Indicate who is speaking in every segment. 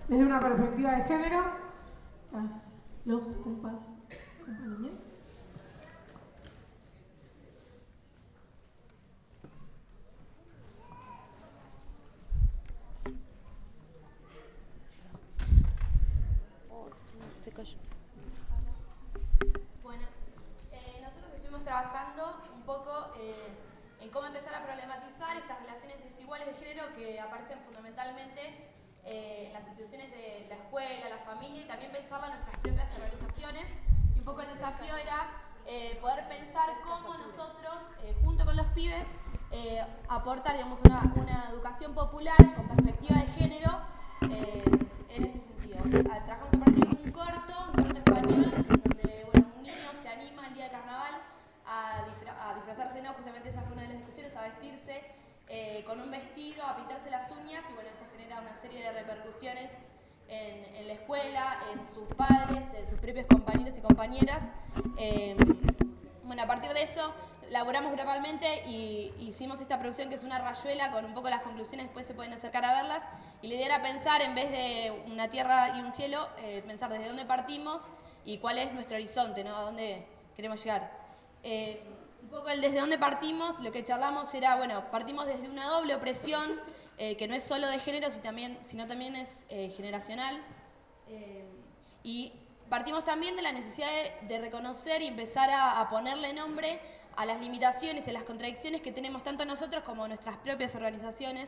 Speaker 1: desde una perspectiva de género. Los compañeros.
Speaker 2: Se cayó.
Speaker 3: Bueno, nosotros estuvimos trabajando un poco en cómo empezar a problematizar estas relaciones desiguales de género que aparecen fundamentalmente en las instituciones de la escuela, la familia, y también pensarla en nuestras propias organizaciones. Y un poco el desafío era poder pensar cómo nosotros, junto con los pibes, aportar, digamos, una educación popular con perspectiva de género en ese sentido. Trabajamos a partir de un corto español, donde bueno, un niño se anima el día de carnaval a disfrazarse, no, justamente esa fue una de las discusiones, a vestirse con un vestido, a pintarse las uñas, y bueno, eso genera una serie de repercusiones en la escuela, en sus padres, en sus propios compañeros y compañeras. Bueno, a partir de eso laboramos grupalmente y hicimos esta producción que es una rayuela con un poco las conclusiones, después se pueden acercar a verlas, y la idea era pensar, en vez de una tierra y un cielo, pensar desde dónde partimos y cuál es nuestro horizonte, ¿no? A dónde queremos llegar. Un poco el desde dónde partimos, lo que charlamos era, bueno, partimos desde una doble opresión, que no es solo de género, sino también es generacional, y partimos también de la necesidad de reconocer y empezar a ponerle nombre a las limitaciones y a las contradicciones que tenemos tanto nosotros como nuestras propias organizaciones.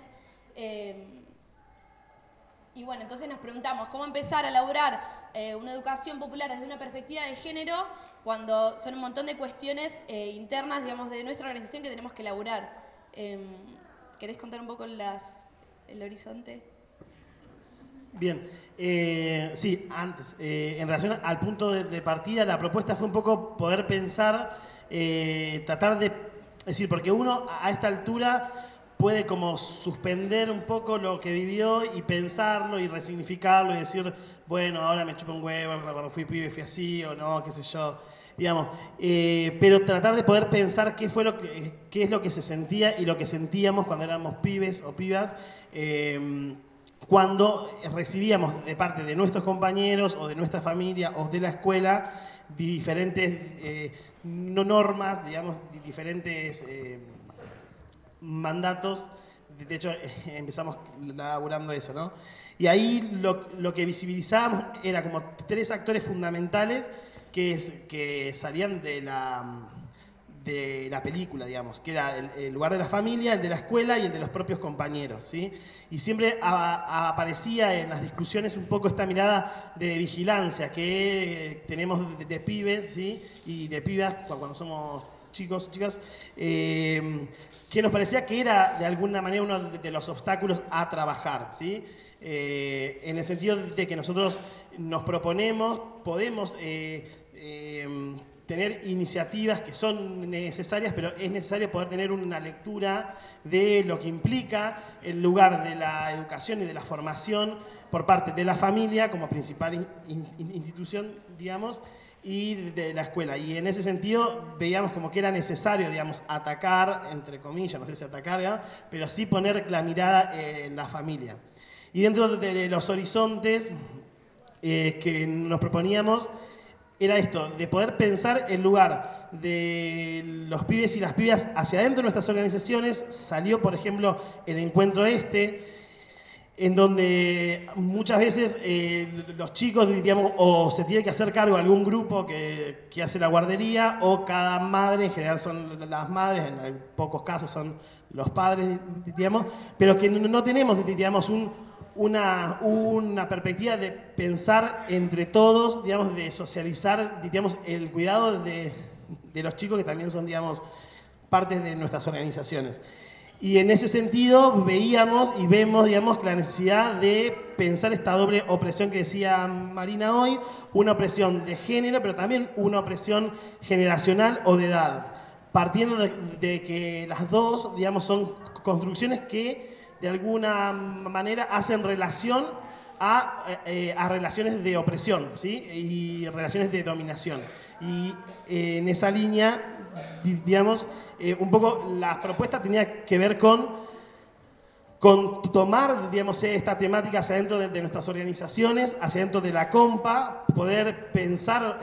Speaker 3: Y bueno, entonces nos preguntamos cómo empezar a elaborar una educación popular desde una perspectiva de género cuando son un montón de cuestiones internas, digamos, de nuestra organización que tenemos que elaborar. ¿Querés contar un poco el horizonte?
Speaker 4: Bien, sí, antes, en relación al punto de partida, la propuesta fue un poco poder pensar, tratar de, es decir, porque uno a esta altura puede como suspender un poco lo que vivió y pensarlo y resignificarlo y decir, bueno, ahora me chupa un huevo, cuando fui pibe fui así o no, qué sé yo, digamos, pero tratar de poder pensar qué es lo que se sentía y lo que sentíamos cuando éramos pibes o pibas, cuando recibíamos de parte de nuestros compañeros o de nuestra familia o de la escuela diferentes normas, digamos, diferentes mandatos. De hecho, empezamos laburando eso, ¿no? Y ahí lo que visibilizábamos era como tres actores fundamentales que salían de la película, digamos, que era el lugar de la familia, el de la escuela y el de los propios compañeros, ¿sí? Y siempre aparecía en las discusiones un poco esta mirada de vigilancia que tenemos de pibes, ¿sí? Y de pibas cuando somos chicos, chicas, que nos parecía que era de alguna manera uno de los obstáculos a trabajar, ¿sí? En el sentido de que nosotros nos proponemos, podemos tener iniciativas que son necesarias, pero es necesario poder tener una lectura de lo que implica el lugar de la educación y de la formación por parte de la familia como principal institución, digamos, y de la escuela. Y en ese sentido veíamos como que era necesario, digamos, atacar, entre comillas, no sé si atacar, ¿no? Pero sí poner la mirada en la familia. Y dentro de los horizontes que nos proponíamos, era esto, de poder pensar el lugar de los pibes y las pibas hacia adentro de nuestras organizaciones. Salió, por ejemplo, el encuentro en donde muchas veces los chicos, digamos, o se tiene que hacer cargo de algún grupo que hace la guardería, o cada madre, en general son las madres, en pocos casos son los padres, digamos, pero que no tenemos, digamos, una perspectiva de pensar entre todos, digamos, de socializar, digamos, el cuidado de los chicos que también son, digamos, parte de nuestras organizaciones. Y en ese sentido veíamos y vemos, digamos, la necesidad de pensar esta doble opresión que decía Marina hoy, una opresión de género, pero también una opresión generacional o de edad, partiendo de que las dos, digamos, son construcciones que de alguna manera hacen relación a relaciones de opresión, ¿sí? Y relaciones de dominación. Y en esa línea, digamos, un poco la propuesta tenía que ver con con tomar, digamos, esta temática hacia dentro de nuestras organizaciones, hacia dentro de la compa, poder pensar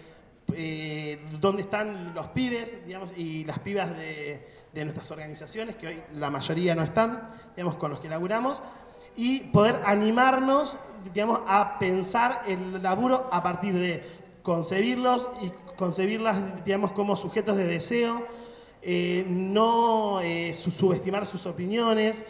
Speaker 4: dónde están los pibes, digamos, y las pibas de nuestras organizaciones, que hoy la mayoría no están, digamos, con los que laburamos, y poder animarnos, digamos, a pensar el laburo a partir de concebirlos y concebirlas, digamos, como sujetos de deseo, no subestimar sus opiniones.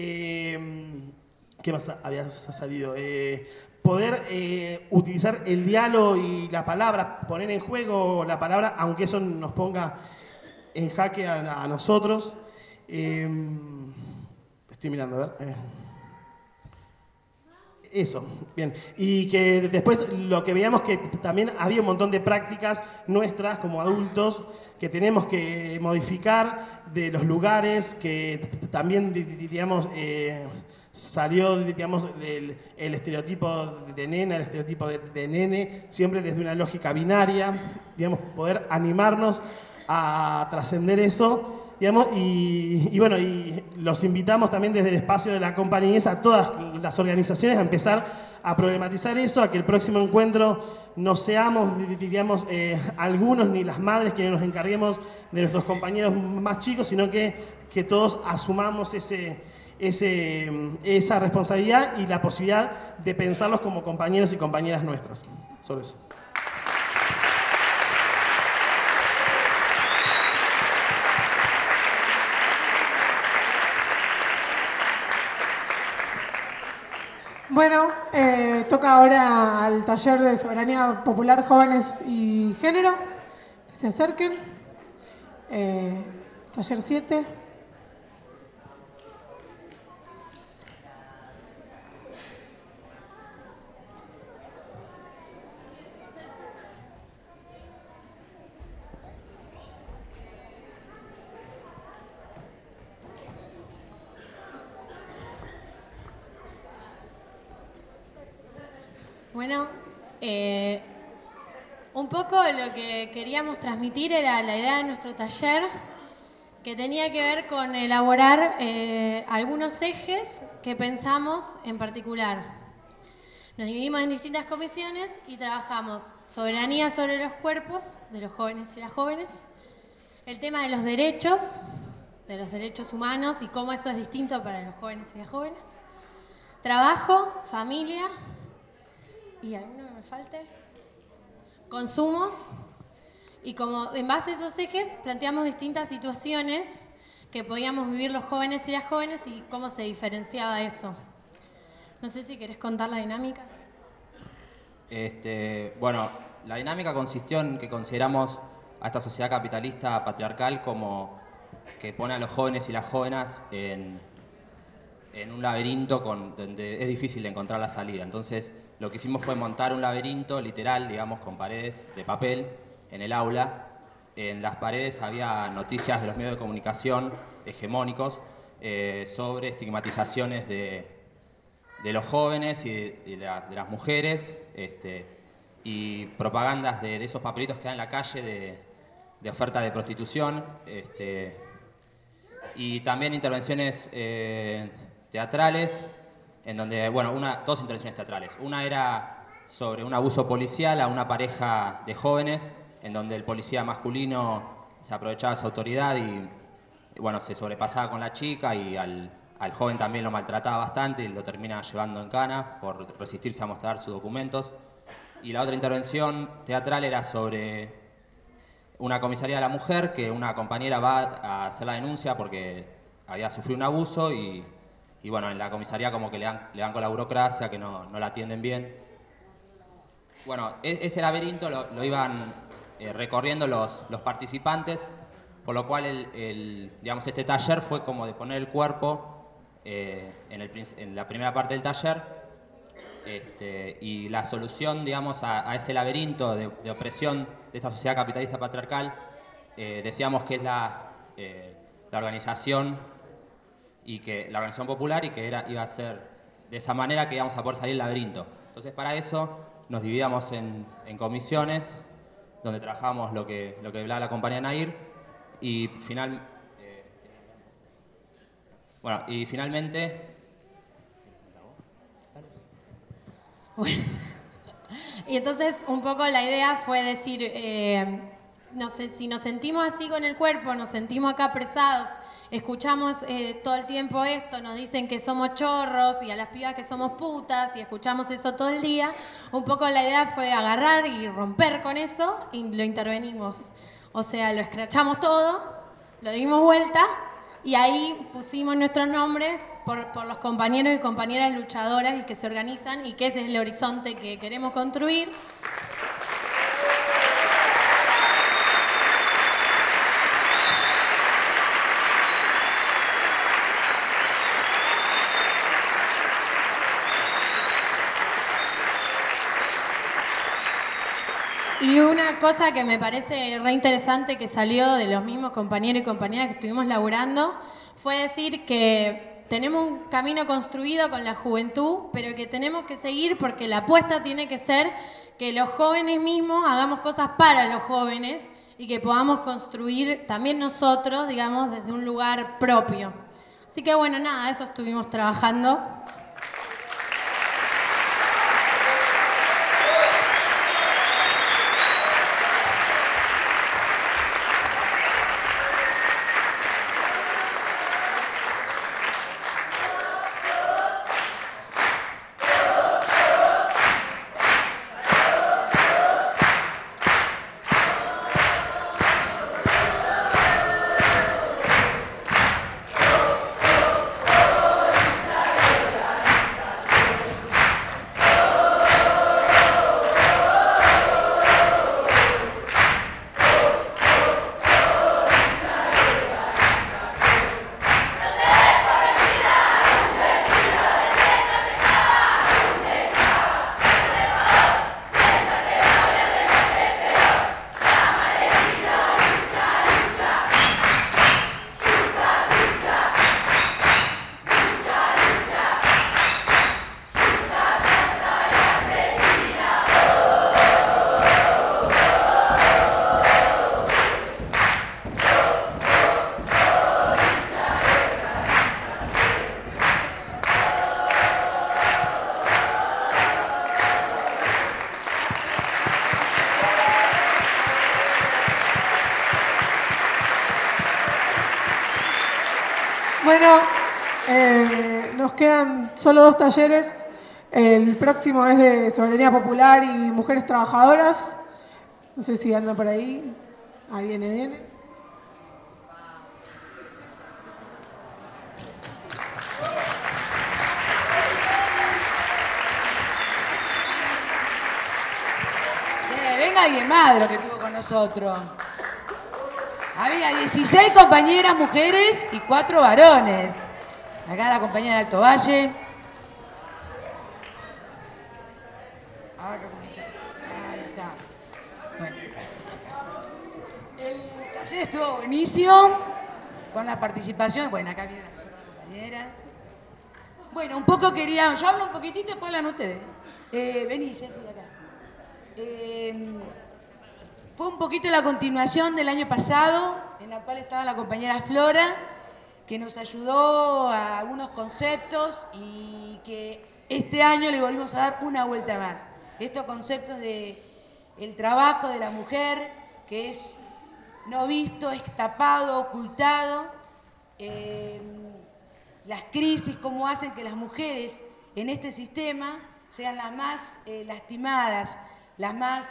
Speaker 4: ¿Qué más había salido? Poder utilizar el diálogo y la palabra, poner en juego la palabra, aunque eso nos ponga en jaque a nosotros. Estoy mirando, a ver. Eso, bien. Y que después lo que veíamos que también había un montón de prácticas nuestras como adultos que tenemos que modificar, de los lugares, que también, digamos, salió, digamos, el estereotipo de nena, el estereotipo de nene, siempre desde una lógica binaria, digamos, poder animarnos a trascender eso. Digamos, y bueno, y los invitamos también desde el espacio de la compañía a todas las organizaciones a empezar a problematizar eso, a que el próximo encuentro no seamos, digamos, algunos ni las madres que nos encarguemos de nuestros compañeros más chicos, sino que todos asumamos esa responsabilidad y la posibilidad de pensarlos como compañeros y compañeras nuestras. Sobre eso.
Speaker 1: Bueno, toca ahora al taller de Soberanía Popular, Jóvenes y Género. Que se acerquen. Taller 7.
Speaker 5: Bueno, un poco lo que queríamos transmitir era la idea de nuestro taller, que tenía que ver con elaborar algunos ejes que pensamos en particular. Nos dividimos en distintas comisiones y trabajamos soberanía sobre los cuerpos de los jóvenes y las jóvenes, el tema de los derechos humanos y cómo eso es distinto para los jóvenes y las jóvenes, trabajo, familia, y alguno que me falte, consumos, y como en base a esos ejes planteamos distintas situaciones que podíamos vivir los jóvenes y las jóvenes y cómo se diferenciaba eso. No sé si querés contar la dinámica.
Speaker 6: Bueno, la dinámica consistió en que consideramos a esta sociedad capitalista patriarcal como que pone a los jóvenes y las jóvenes en un laberinto donde es difícil de encontrar la salida. Entonces, lo que hicimos fue montar un laberinto literal, digamos, con paredes de papel en el aula. En las paredes había noticias de los medios de comunicación hegemónicos sobre estigmatizaciones de los jóvenes y de las mujeres, y propagandas de esos papelitos que hay en la calle de oferta de prostitución, y también intervenciones teatrales, en donde, bueno, dos intervenciones teatrales. Una era sobre un abuso policial a una pareja de jóvenes, en donde el policía masculino se aprovechaba de su autoridad y bueno, se sobrepasaba con la chica y al joven también lo maltrataba bastante y lo termina llevando en cana por resistirse a mostrar sus documentos. Y la otra intervención teatral era sobre una comisaría de la mujer, que una compañera va a hacer la denuncia porque había sufrido un abuso y bueno, en la comisaría como que le dan con la burocracia, que no la atienden bien. Bueno, ese laberinto lo iban recorriendo los participantes, por lo cual digamos, este taller fue como de poner el cuerpo en la primera parte del taller, y la solución, digamos, a ese laberinto de opresión de esta sociedad capitalista patriarcal, decíamos que es la organización, y que la organización popular, y que iba a ser de esa manera que íbamos a poder salir del laberinto. Entonces, para eso nos dividíamos en comisiones, donde trabajábamos lo que hablaba la compañía Nair, y Bueno, y finalmente...
Speaker 5: Bueno, y entonces un poco la idea fue decir, si nos sentimos así con el cuerpo, nos sentimos acá apresados, escuchamos todo el tiempo esto, nos dicen que somos chorros y a las pibas que somos putas y escuchamos eso todo el día, un poco la idea fue agarrar y romper con eso y lo intervenimos. O sea, lo escrachamos todo, lo dimos vuelta y ahí pusimos nuestros nombres por los compañeros y compañeras luchadoras y que se organizan y que ese es el horizonte que queremos construir. Y una cosa que me parece re interesante que salió de los mismos compañeros y compañeras que estuvimos laburando fue decir que tenemos un camino construido con la juventud, pero que tenemos que seguir porque la apuesta tiene que ser que los jóvenes mismos hagamos cosas para los jóvenes y que podamos construir también nosotros, digamos, desde un lugar propio. Así que bueno, nada, eso estuvimos trabajando.
Speaker 1: Bueno, nos quedan solo 2 talleres. El próximo es de Soberanía Popular y Mujeres Trabajadoras. No sé si anda por ahí. Ahí viene.
Speaker 7: Venga alguien más de lo que estuvo con nosotros. Había 16 compañeras mujeres y 4 varones. Acá la compañera de Alto Valle. Ahí está. Bueno. El taller estuvo buenísimo. Con la participación. Bueno, acá vienen las otras compañeras. Bueno, un poco quería. Yo hablo un poquitito y después hablan ustedes. Vení, Jessy, acá. Fue un poquito la continuación del año pasado, en la cual estaba la compañera Flora, que nos ayudó a algunos conceptos y que este año le volvimos a dar una vuelta más. Estos conceptos de el trabajo de la mujer, que es no visto, es tapado, ocultado, las crisis, cómo hacen que las mujeres en este sistema sean las más lastimadas, las más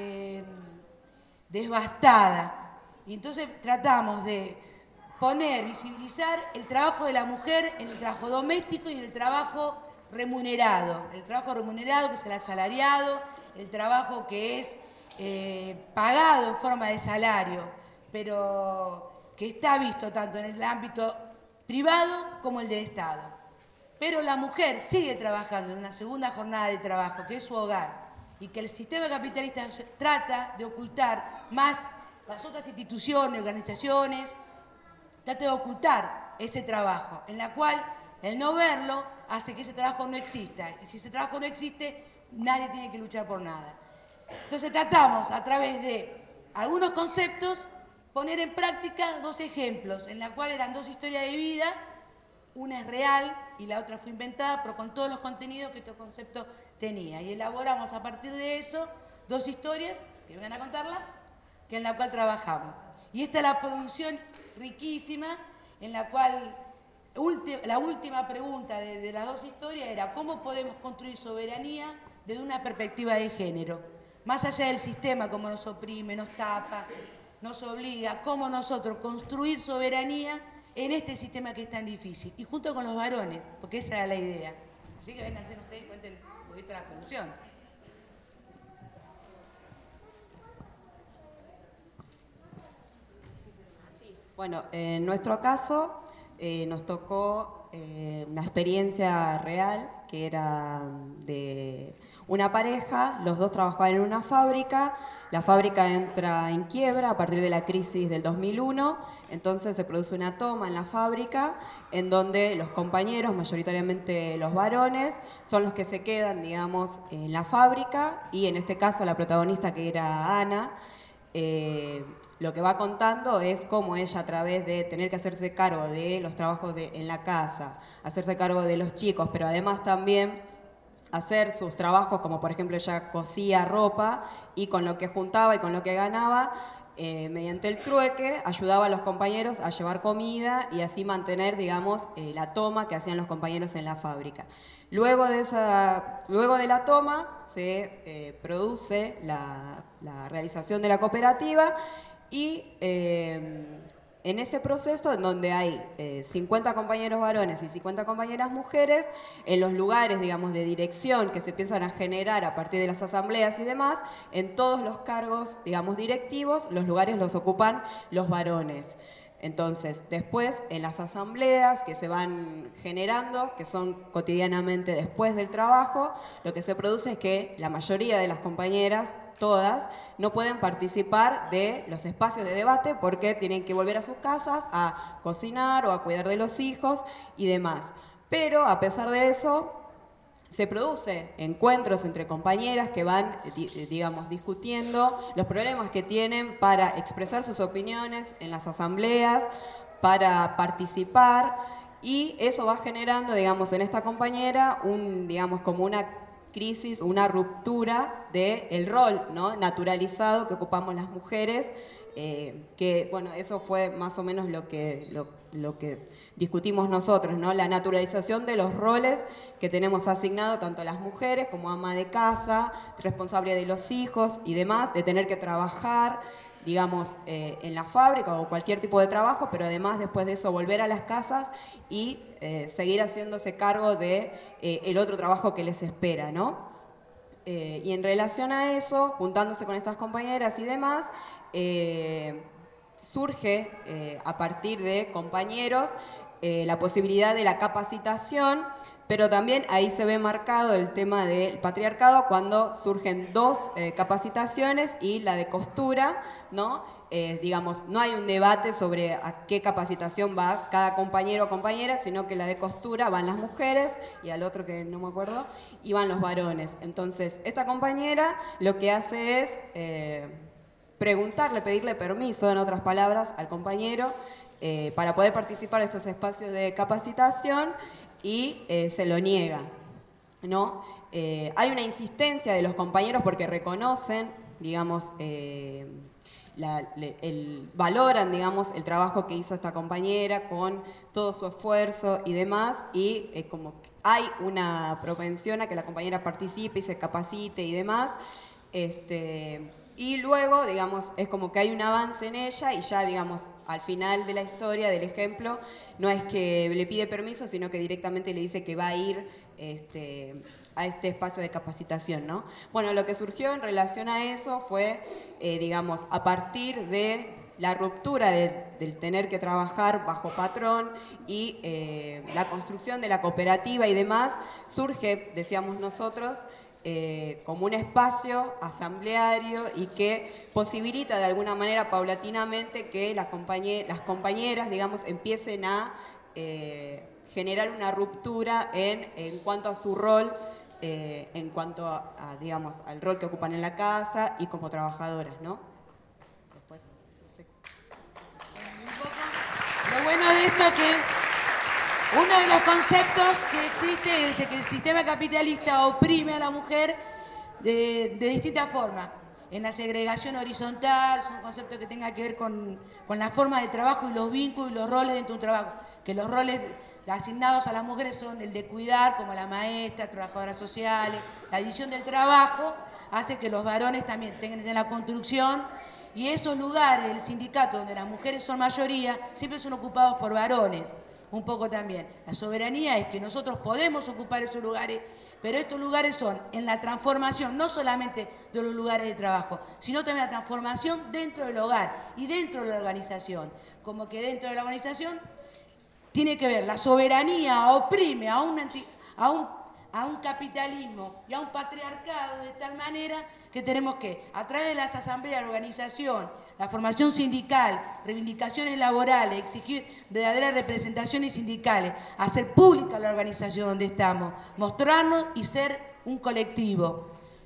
Speaker 7: devastadas. Y entonces tratamos de visibilizar el trabajo de la mujer en el trabajo doméstico y en el trabajo remunerado. El trabajo remunerado, que es el asalariado, el trabajo que es pagado en forma de salario, pero que está visto tanto en el ámbito privado como el del Estado. Pero la mujer sigue trabajando en una segunda jornada de trabajo, que es su hogar, y que el sistema capitalista trata de ocultar más las otras instituciones, organizaciones, trata de ocultar ese trabajo, en la cual el no verlo hace que ese trabajo no exista. Y si ese trabajo no existe, nadie tiene que luchar por nada. Entonces tratamos, a través de algunos conceptos, poner en práctica 2 ejemplos, en la cual eran 2 historias de vida Una es real y la otra fue inventada, pero con todos los contenidos que este concepto tenía. Y elaboramos a partir de eso 2 historias, que vengan a contarla, que en la cual trabajamos. Y esta es la producción riquísima, en la cual la última pregunta de las 2 historias era ¿cómo podemos construir soberanía desde una perspectiva de género? Más allá del sistema, cómo nos oprime, nos tapa, nos obliga, cómo nosotros construir soberanía en este sistema que es tan difícil. Y junto con los varones, porque esa era la idea. Así que vengan a hacer ustedes, cuenten un poquito la producción.
Speaker 8: Bueno, en nuestro caso nos tocó una experiencia real que era de una pareja, los dos trabajaban en una fábrica, la fábrica entra en quiebra a partir de la crisis del 2001, entonces se produce una toma en la fábrica en donde los compañeros, mayoritariamente los varones, son los que se quedan, digamos, en la fábrica y en este caso la protagonista que era Ana, lo que va contando es cómo ella a través de tener que hacerse cargo de los trabajos en la casa, hacerse cargo de los chicos, pero además también hacer sus trabajos, como por ejemplo ella cosía ropa y con lo que juntaba y con lo que ganaba, mediante el trueque, ayudaba a los compañeros a llevar comida y así mantener, digamos, la toma que hacían los compañeros en la fábrica. Luego de la toma se produce la realización de la cooperativa y en ese proceso, en donde hay 50 compañeros varones y 50 compañeras mujeres, en los lugares, digamos, de dirección que se empiezan a generar a partir de las asambleas y demás, en todos los cargos, digamos, directivos, los lugares los ocupan los varones. Entonces, después, en las asambleas que se van generando, que son cotidianamente después del trabajo, lo que se produce es que la mayoría de las compañeras, todas, no pueden participar de los espacios de debate porque tienen que volver a sus casas a cocinar o a cuidar de los hijos y demás. Pero, a pesar de eso, se producen encuentros entre compañeras que van, digamos, discutiendo los problemas que tienen para expresar sus opiniones en las asambleas, para participar, y eso va generando, digamos, en esta compañera digamos, como una crisis, una ruptura del rol, ¿no?, naturalizado que ocupamos las mujeres, que, bueno, eso fue más o menos lo que discutimos nosotros, ¿no?, la naturalización de los roles que tenemos asignado tanto a las mujeres como ama de casa, responsable de los hijos y demás, de tener que trabajar, digamos, en la fábrica o cualquier tipo de trabajo, pero además después de eso volver a las casas y seguir haciéndose cargo de el otro trabajo que les espera, ¿no? Y en relación a eso, juntándose con estas compañeras y demás, surge a partir de compañeros la posibilidad de la capacitación, pero también ahí se ve marcado el tema del patriarcado cuando surgen 2 capacitaciones y la de costura, ¿no? Digamos, no hay un debate sobre a qué capacitación va cada compañero o compañera, sino que la de costura van las mujeres y al otro que no me acuerdo, y van los varones. Entonces, esta compañera lo que hace es pedirle permiso, en otras palabras, al compañero para poder participar de estos espacios de capacitación y se lo niega, ¿no? Hay una insistencia de los compañeros porque reconocen, digamos, valoran, digamos, el trabajo que hizo esta compañera con todo su esfuerzo y demás, y como que hay una propensión a que la compañera participe y se capacite y demás, y luego, digamos, es como que hay un avance en ella y ya, digamos, al final de la historia, del ejemplo, no es que le pide permiso, sino que directamente le dice que va a ir a este espacio de capacitación, ¿no? Bueno, lo que surgió en relación a eso fue, digamos, a partir de la ruptura del tener que trabajar bajo patrón y la construcción de la cooperativa y demás, surge, decíamos nosotros, como un espacio asambleario y que posibilita de alguna manera paulatinamente que las compañeras, digamos, empiecen a generar una ruptura en cuanto a su rol, en cuanto a, digamos, al rol que ocupan en la casa y como trabajadoras, ¿no? Después, no sé.
Speaker 7: Lo bueno de esto es que Uno de los conceptos que existe es que el sistema capitalista oprime a la mujer de distintas formas. En la segregación horizontal, es un concepto que tenga que ver con la forma de trabajo y los vínculos y los roles dentro de un trabajo. Que los roles asignados a las mujeres son el de cuidar, como la maestra, trabajadoras sociales. La división del trabajo hace que los varones también tengan en la construcción, y esos lugares del sindicato donde las mujeres son mayoría siempre son ocupados por varones. Un poco también. La soberanía es que nosotros podemos ocupar esos lugares, pero estos lugares son en la transformación, no solamente de los lugares de trabajo, sino también la transformación dentro del hogar y dentro de la organización. Como que dentro de la organización tiene que ver, la soberanía oprime a un capitalismo y a un patriarcado de tal manera que tenemos que, a través de las asambleas, la organización, la formación sindical, reivindicaciones laborales, exigir verdaderas representaciones sindicales, hacer pública la organización donde estamos, mostrarnos y ser un colectivo.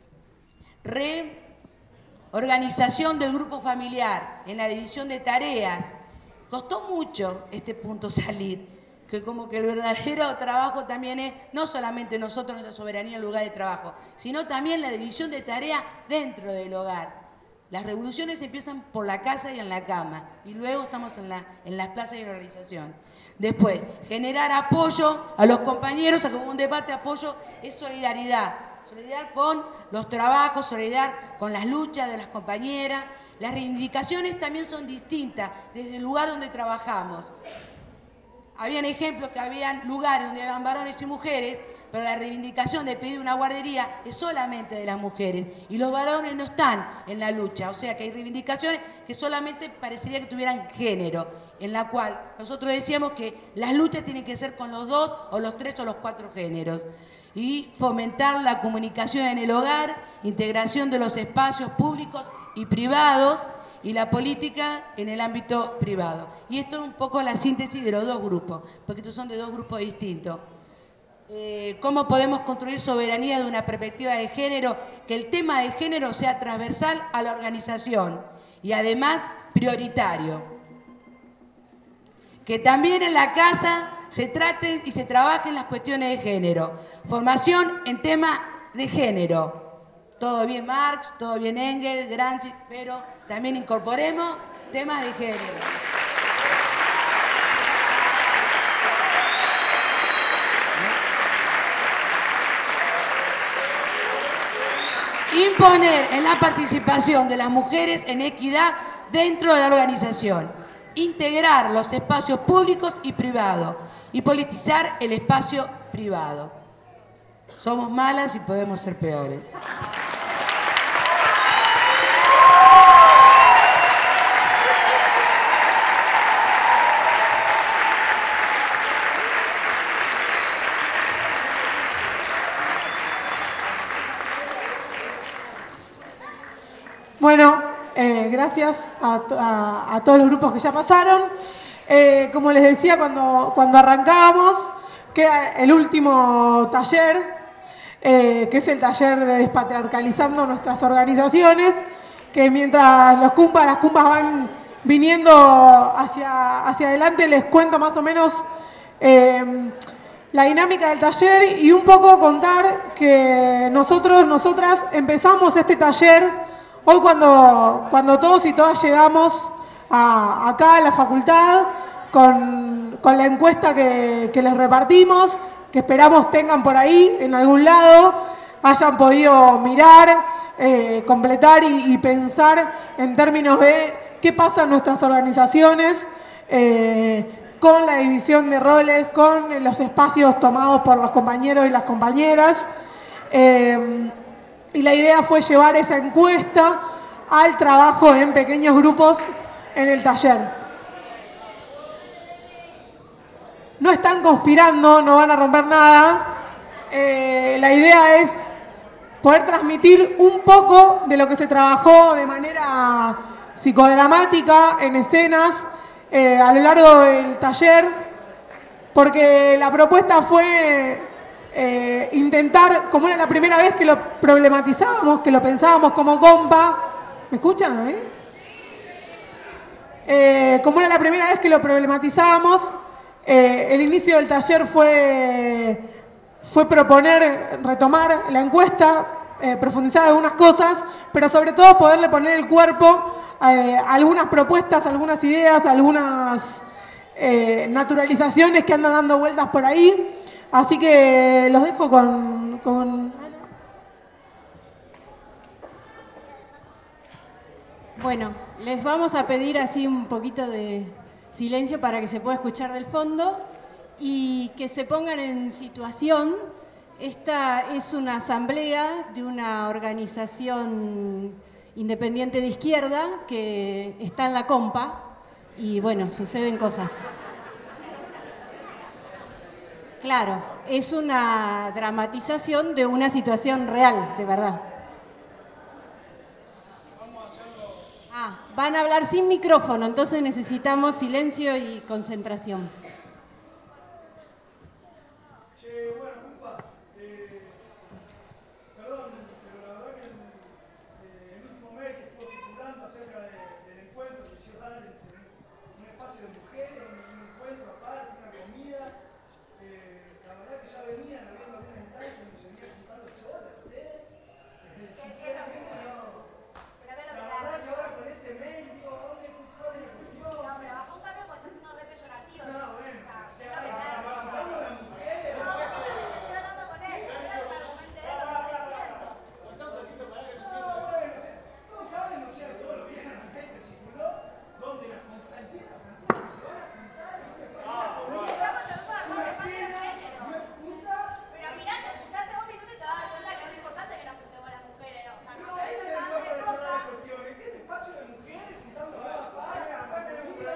Speaker 7: Reorganización del grupo familiar en la división de tareas. Costó mucho este punto salir, que como que el verdadero trabajo también es no solamente nosotros, nuestra soberanía en el lugar de trabajo, sino también la división de tareas dentro del hogar. Las revoluciones empiezan por la casa y en la cama, y luego estamos en las plazas y en la organización. Después, generar apoyo a los compañeros, a como un debate, apoyo es solidaridad. Solidaridad con los trabajos, solidaridad con las luchas de las compañeras. Las reivindicaciones también son distintas desde el lugar donde trabajamos. Habían ejemplos que habían lugares donde habían varones y mujeres, pero la reivindicación de pedir una guardería es solamente de las mujeres y los varones no están en la lucha. O sea que hay reivindicaciones que solamente parecería que tuvieran género, en la cual nosotros decíamos que las luchas tienen que ser con los 2 o los 3 o los 4 géneros. Y fomentar la comunicación en el hogar, integración de los espacios públicos y privados, y la política en el ámbito privado. Y esto es un poco la síntesis de los dos grupos, porque estos son de dos grupos distintos. ¿Cómo podemos construir soberanía de una perspectiva de género? Que el tema de género sea transversal a la organización y además prioritario. Que también en la casa se trate y se trabaje en las cuestiones de género. Formación en tema de género. Todo bien Marx, todo bien Engels, Gramsci, pero también incorporemos temas de género. Imponer en la participación de las mujeres en equidad dentro de la organización. Integrar los espacios públicos y privados y politizar el espacio privado. Somos malas y podemos ser peores.
Speaker 1: Bueno, gracias a todos los grupos que ya pasaron. Como les decía cuando arrancábamos, queda el último taller, que es el taller de Despatriarcalizando Nuestras Organizaciones, que mientras las cumpas van viniendo hacia adelante, les cuento más o menos la dinámica del taller y un poco contar que nosotras empezamos este taller hoy cuando todos y todas llegamos acá a la facultad con la encuesta que les repartimos, que esperamos tengan por ahí en algún lado, hayan podido mirar, completar y pensar en términos de qué pasa en nuestras organizaciones con la división de roles, con los espacios tomados por los compañeros y las compañeras. Y la idea fue llevar esa encuesta al trabajo en pequeños grupos en el taller. No están conspirando, no van a romper nada. La idea es poder transmitir un poco de lo que se trabajó de manera psicodramática, en escenas, a lo largo del taller, porque la propuesta fue intentar, como era la primera vez que lo problematizábamos, que lo pensábamos como compa. ¿Me escuchan? Como era la primera vez que lo problematizábamos, El inicio del taller fue proponer, retomar la encuesta, profundizar algunas cosas, pero sobre todo poderle poner el cuerpo a algunas propuestas, algunas ideas, algunas naturalizaciones que andan dando vueltas por ahí. Así que los dejo con...
Speaker 9: Bueno, les vamos a pedir así un poquito de silencio para que se pueda escuchar del fondo y que se pongan en situación. Esta es una asamblea de una organización independiente de izquierda que está en la Compa y bueno, suceden cosas. Claro, es una dramatización de una situación real, de verdad. Van a hablar sin micrófono, entonces necesitamos silencio y concentración.
Speaker 10: Perdón, pero la verdad que el último mail que estuvo circulando acerca del encuentro que se iba a dar entre un espacio de mujeres, un encuentro aparte, una comida, la verdad que ya venían habiendo algunas instancias donde se venían juntando solas, sinceramente no. La verdad que ahora con este mail digo, ¿a dónde cuál es la cuestión? No, pero bajo un cambio porque está siendo re peyorativo. No, bueno, o sea, hablando de las mujeres. No, porque te estoy hablando con él, no es un argumento de él, lo que está diciendo. No, bueno, o sea, todos saben, o sea, todo lo bien en el circuló, donde las compañeras plantean que se van a juntar en una cena, una junta. Pero mirá, te escuchaste 2 minutos y te vas a dar cuenta que es lo importante que nos juntemos las mujeres, o sea, no es el más de cosas. ¿Qué espacio de mujeres juntando a la par? Aparte de mujeres.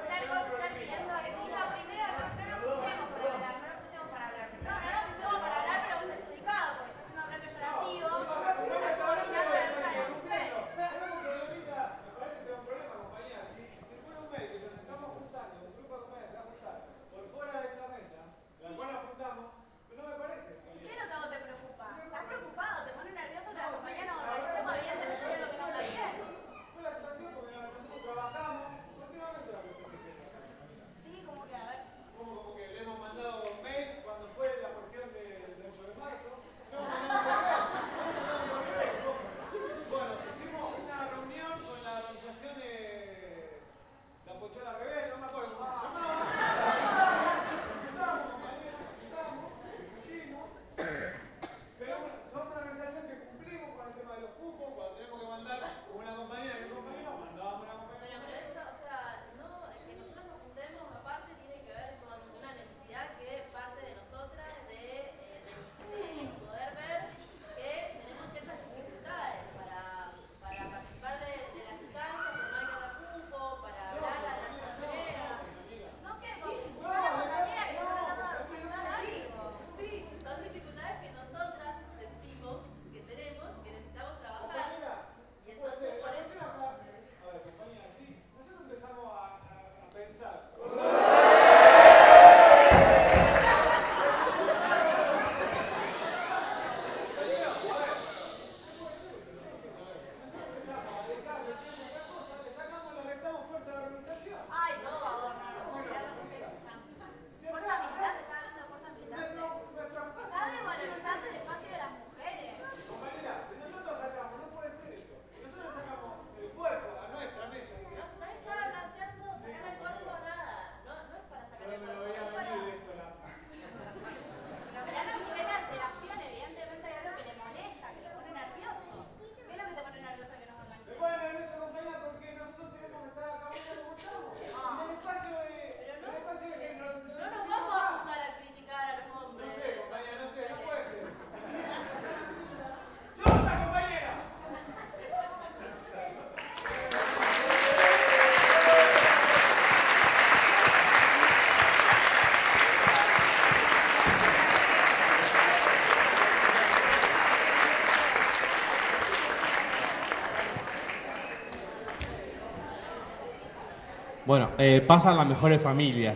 Speaker 11: Bueno, pasan las mejores familias.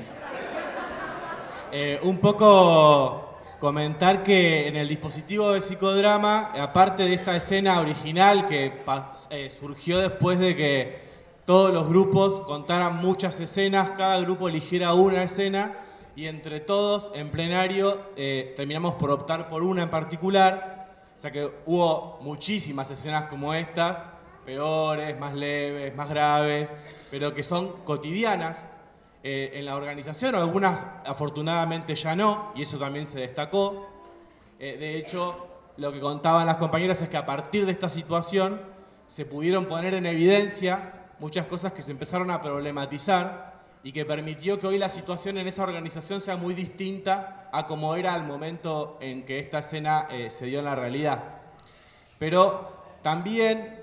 Speaker 11: Un poco comentar que en el dispositivo de psicodrama, aparte de esta escena original que surgió después de que todos los grupos contaran muchas escenas, cada grupo eligiera una escena, y entre todos en plenario terminamos por optar por una en particular. O sea que hubo muchísimas escenas como estas, peores, más leves, más graves, pero que son cotidianas en la organización, algunas afortunadamente ya no, y eso también se destacó. De hecho, lo que contaban las compañeras es que a partir de esta situación se pudieron poner en evidencia muchas cosas que se empezaron a problematizar y que permitió que hoy la situación en esa organización sea muy distinta a como era al momento en que esta escena se dio en la realidad. Pero también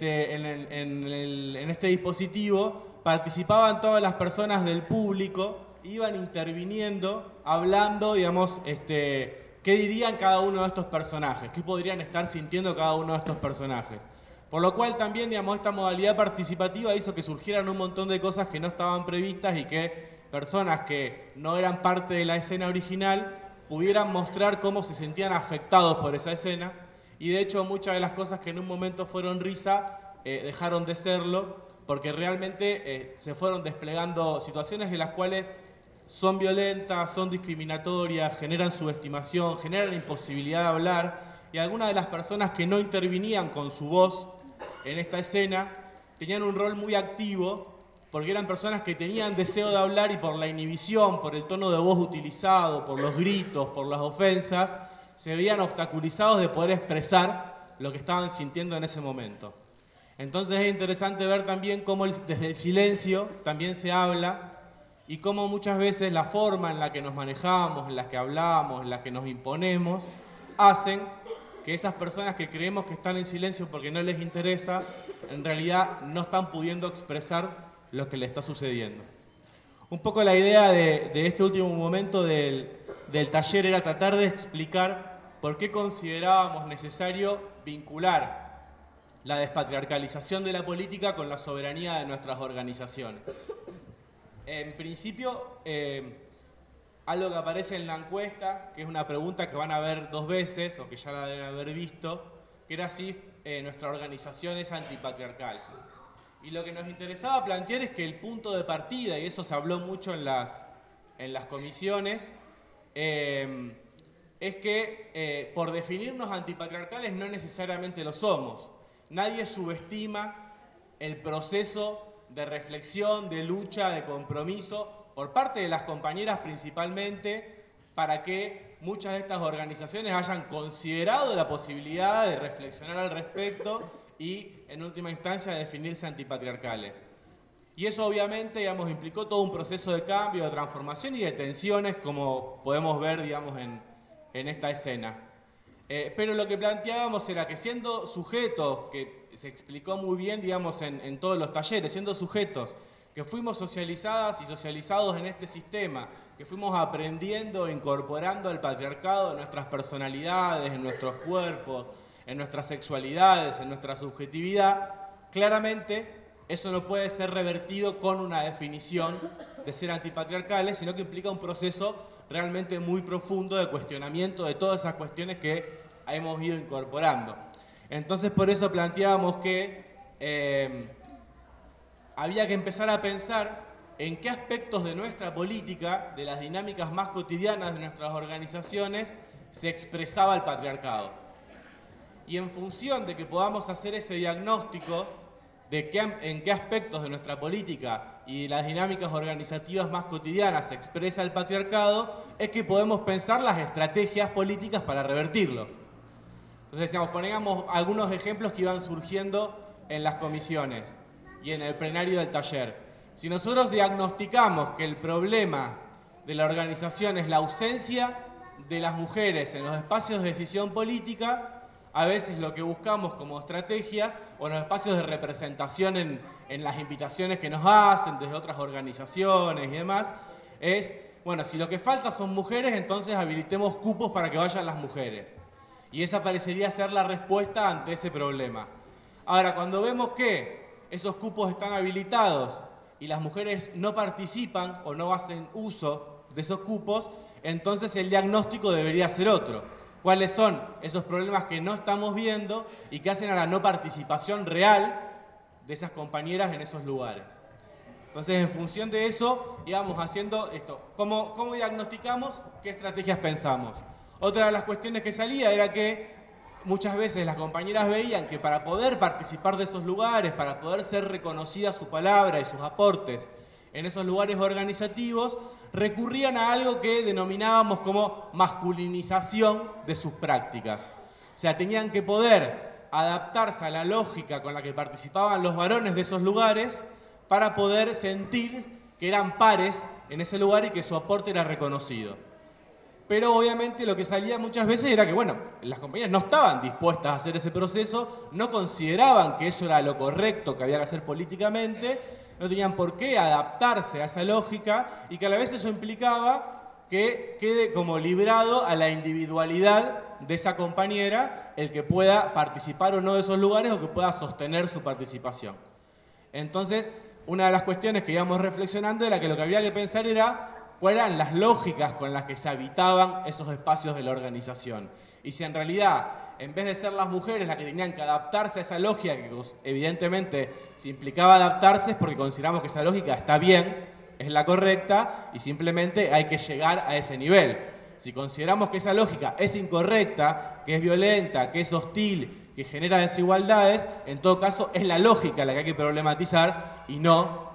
Speaker 11: en este dispositivo participaban todas las personas del público, iban interviniendo, hablando, digamos, qué dirían cada uno de estos personajes, qué podrían estar sintiendo cada uno de estos personajes. Por lo cual también, digamos, esta modalidad participativa hizo que surgieran un montón de cosas que no estaban previstas y que personas que no eran parte de la escena original pudieran mostrar cómo se sentían afectados por esa escena. Y de hecho muchas de las cosas que en un momento fueron risa dejaron de serlo, porque realmente se fueron desplegando situaciones de las cuales son violentas, son discriminatorias, generan subestimación, generan imposibilidad de hablar, y algunas de las personas que no intervenían con su voz en esta escena tenían un rol muy activo, porque eran personas que tenían deseo de hablar y por la inhibición, por el tono de voz utilizado, por los gritos, por las ofensas, se veían obstaculizados de poder expresar lo que estaban sintiendo en ese momento. Entonces es interesante ver también cómo desde el silencio también se habla y cómo muchas veces la forma en la que nos manejamos, en la que hablamos, en la que nos imponemos, hacen que esas personas que creemos que están en silencio porque no les interesa, en realidad no están pudiendo expresar lo que les está sucediendo. Un poco la idea de este último momento del taller era tratar de explicar por qué considerábamos necesario vincular la despatriarcalización de la política con la soberanía de nuestras organizaciones. En principio, algo que aparece en la encuesta, que es una pregunta que van a ver 2 veces, o que ya la deben haber visto, que era si nuestra organización es antipatriarcal. Y lo que nos interesaba plantear es que el punto de partida, y eso se habló mucho en las comisiones, es que por definirnos antipatriarcales no necesariamente lo somos. Nadie subestima el proceso de reflexión, de lucha, de compromiso por parte de las compañeras principalmente, para que muchas de estas organizaciones hayan considerado la posibilidad de reflexionar al respecto y, en última instancia, definirse antipatriarcales. Y eso obviamente, digamos, implicó todo un proceso de cambio, de transformación y de tensiones, como podemos ver, digamos, en esta escena. Pero lo que planteábamos era que siendo sujetos, que se explicó muy bien, digamos, en todos los talleres, siendo sujetos que fuimos socializadas y socializados en este sistema, que fuimos aprendiendo, incorporando al patriarcado en nuestras personalidades, en nuestros cuerpos, en nuestras sexualidades, en nuestra subjetividad, claramente eso no puede ser revertido con una definición de ser antipatriarcales, sino que implica un proceso realmente muy profundo de cuestionamiento de todas esas cuestiones que hemos ido incorporando. Entonces por eso planteábamos que había que empezar a pensar en qué aspectos de nuestra política, de las dinámicas más cotidianas de nuestras organizaciones, se expresaba el patriarcado. Y en función de que podamos hacer ese diagnóstico de en qué aspectos de nuestra política y de las dinámicas organizativas más cotidianas se expresa el patriarcado, es que podemos pensar las estrategias políticas para revertirlo. Entonces, digamos, pongamos algunos ejemplos que iban surgiendo en las comisiones y en el plenario del taller. Si nosotros diagnosticamos que el problema de la organización es la ausencia de las mujeres en los espacios de decisión política, a veces lo que buscamos como estrategias o en los espacios de representación en las invitaciones que nos hacen desde otras organizaciones y demás, es, bueno, si lo que falta son mujeres, entonces habilitemos cupos para que vayan las mujeres. Y esa parecería ser la respuesta ante ese problema. Ahora, cuando vemos que esos cupos están habilitados y las mujeres no participan o no hacen uso de esos cupos, entonces el diagnóstico debería ser otro. ¿Cuáles son esos problemas que no estamos viendo y que hacen a la no participación real de esas compañeras en esos lugares? Entonces, en función de eso, íbamos haciendo esto. ¿Cómo diagnosticamos? ¿Qué estrategias pensamos? Otra de las cuestiones que salía era que muchas veces las compañeras veían que para poder participar de esos lugares, para poder ser reconocida su palabra y sus aportes en esos lugares organizativos, recurrían a algo que denominábamos como masculinización de sus prácticas. O sea, tenían que poder adaptarse a la lógica con la que participaban los varones de esos lugares para poder sentir que eran pares en ese lugar y que su aporte era reconocido. Pero obviamente lo que salía muchas veces era que, bueno, las compañías no estaban dispuestas a hacer ese proceso, no consideraban que eso era lo correcto que había que hacer políticamente, no tenían por qué adaptarse a esa lógica y que a la vez eso implicaba que quede como librado a la individualidad de esa compañera el que pueda participar o no de esos lugares o que pueda sostener su participación. Entonces, una de las cuestiones que íbamos reflexionando era que lo que había que pensar era cuáles eran las lógicas con las que se habitaban esos espacios de la organización. Y si en realidad, en vez de ser las mujeres las que tenían que adaptarse a esa lógica, que evidentemente si implicaba adaptarse es porque consideramos que esa lógica está bien, es la correcta, y simplemente hay que llegar a ese nivel. Si consideramos que esa lógica es incorrecta, que es violenta, que es hostil, que genera desigualdades, en todo caso es la lógica la que hay que problematizar y no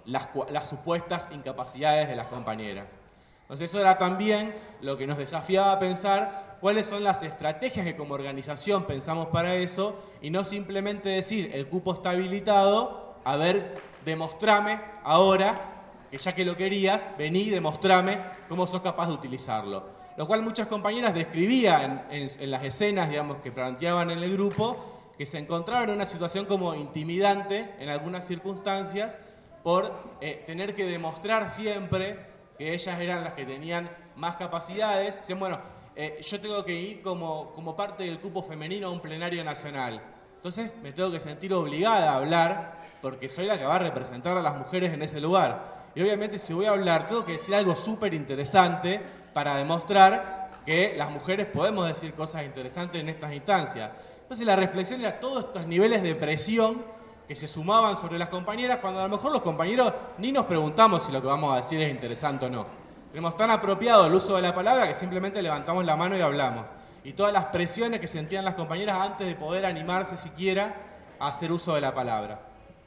Speaker 11: las supuestas incapacidades de las compañeras. Entonces eso era también lo que nos desafiaba a pensar cuáles son las estrategias que como organización pensamos para eso y no simplemente decir el cupo está habilitado, a ver, demostrame ahora, que ya que lo querías, vení y demostrame cómo sos capaz de utilizarlo. Lo cual muchas compañeras describían en las escenas, digamos, que planteaban en el grupo, que se encontraban en una situación como intimidante en algunas circunstancias por tener que demostrar siempre que ellas eran las que tenían más capacidades. Decían, bueno, yo tengo que ir como parte del cupo femenino a un plenario nacional. Entonces me tengo que sentir obligada a hablar porque soy la que va a representar a las mujeres en ese lugar. Y obviamente si voy a hablar tengo que decir algo súper interesante para demostrar que las mujeres podemos decir cosas interesantes en estas instancias. Entonces la reflexión era todos estos niveles de presión que se sumaban sobre las compañeras cuando a lo mejor los compañeros ni nos preguntamos si lo que vamos a decir es interesante o no. Tenemos tan apropiado el uso de la palabra que simplemente levantamos la mano y hablamos. Y todas las presiones que sentían las compañeras antes de poder animarse siquiera a hacer uso de la palabra.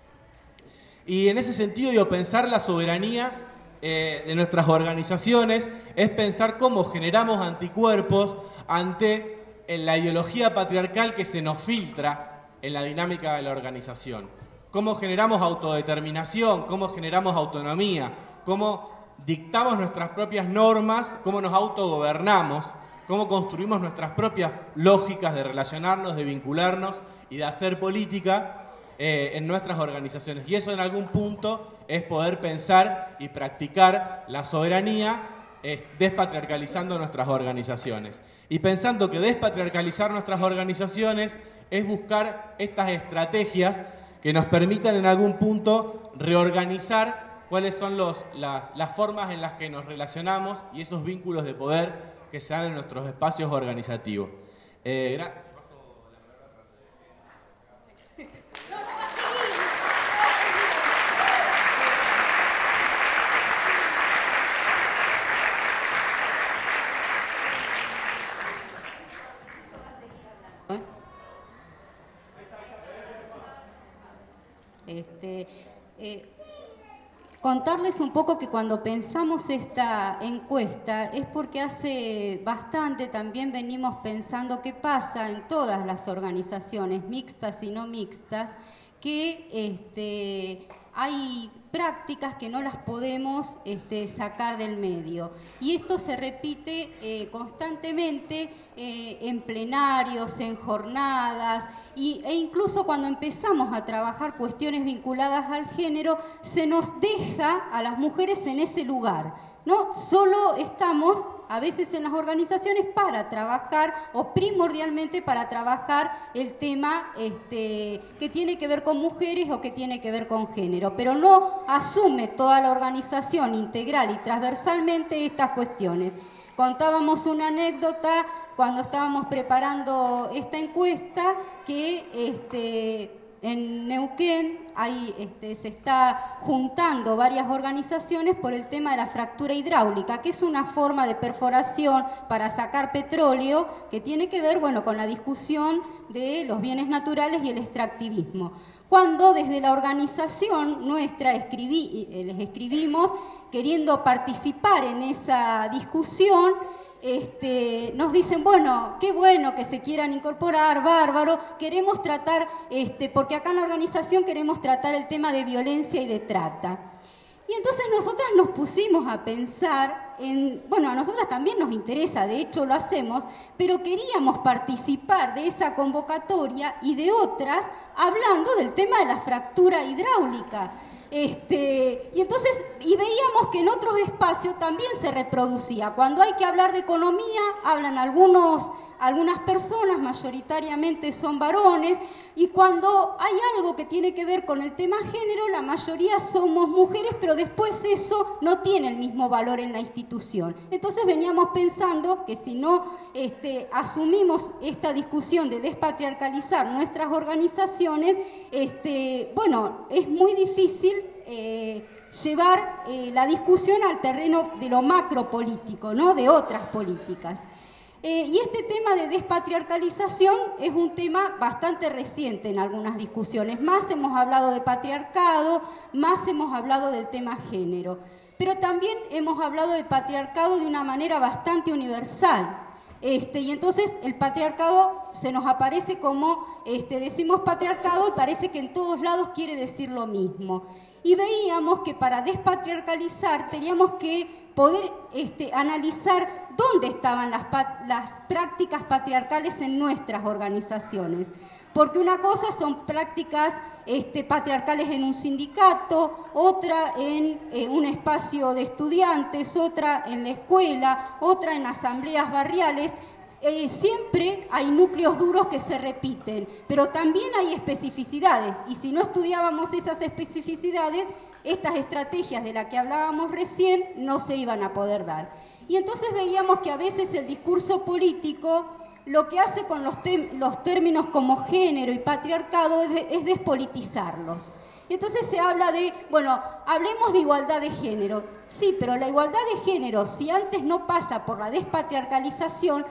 Speaker 11: Y en ese sentido, digo, pensar la soberanía de nuestras organizaciones es pensar cómo generamos anticuerpos ante la ideología patriarcal que se nos filtra en la dinámica de la organización. Cómo generamos autodeterminación, cómo generamos autonomía, cómo dictamos nuestras propias normas, cómo nos autogobernamos, cómo construimos nuestras propias lógicas de relacionarnos, de vincularnos y de hacer política en nuestras organizaciones. Y eso en algún punto es poder pensar y practicar la soberanía despatriarcalizando nuestras organizaciones. Y pensando que despatriarcalizar nuestras organizaciones es buscar estas estrategias que nos permitan en algún punto reorganizar cuáles son las formas en las que nos relacionamos y esos vínculos de poder que se dan en nuestros espacios organizativos.
Speaker 12: Contarles un poco que cuando pensamos esta encuesta es porque hace bastante también venimos pensando qué pasa en todas las organizaciones, mixtas y no mixtas, que hay prácticas que no las podemos sacar del medio. Y esto se repite constantemente en plenarios, en jornadas, e incluso cuando empezamos a trabajar cuestiones vinculadas al género, se nos deja a las mujeres en ese lugar, ¿no? Solo estamos a veces en las organizaciones para trabajar, o primordialmente para trabajar el tema que tiene que ver con mujeres o que tiene que ver con género, pero no asume toda la organización integral y transversalmente estas cuestiones. Contábamos una anécdota cuando estábamos preparando esta encuesta que en Neuquén se está juntando varias organizaciones por el tema de la fractura hidráulica, que es una forma de perforación para sacar petróleo que tiene que ver, bueno, con la discusión de los bienes naturales y el extractivismo. Cuando desde la organización nuestra les escribimos queriendo participar en esa discusión, nos dicen, bueno, qué bueno que se quieran incorporar, bárbaro, queremos tratar, porque acá en la organización queremos tratar el tema de violencia y de trata. Y entonces nosotras nos pusimos a pensar bueno, a nosotras también nos interesa, de hecho lo hacemos, pero queríamos participar de esa convocatoria y de otras hablando del tema de la fractura hidráulica. Y veíamos que en otros espacios también se reproducía. Cuando hay que hablar de economía, hablan algunas personas, mayoritariamente son varones, y cuando hay algo que tiene que ver con el tema género, la mayoría somos mujeres, pero después eso no tiene el mismo valor en la institución. Entonces veníamos pensando que si no asumimos esta discusión de despatriarcalizar nuestras organizaciones, bueno, es muy difícil llevar la discusión al terreno de lo macropolítico, ¿no? De otras políticas. Y este tema de despatriarcalización es un tema bastante reciente en algunas discusiones. Más hemos hablado de patriarcado, más hemos hablado del tema género. Pero también hemos hablado de patriarcado de una manera bastante universal. Y entonces el patriarcado se nos aparece como, decimos patriarcado y parece que en todos lados quiere decir lo mismo. Y veíamos que para despatriarcalizar teníamos que poder analizar dónde estaban las prácticas patriarcales en nuestras organizaciones. Porque una cosa son prácticas patriarcales en un sindicato, otra en un espacio de estudiantes, otra en la escuela, otra en asambleas barriales. Siempre hay núcleos duros que se repiten, pero también hay especificidades, y si no estudiábamos esas especificidades, estas estrategias de las que hablábamos recién no se iban a poder dar. Y entonces veíamos que a veces el discurso político lo que hace con los términos como género y patriarcado es despolitizarlos. Entonces se habla de, bueno, hablemos de igualdad de género. Sí, pero la igualdad de género, si antes no pasa por la despatriarcalización,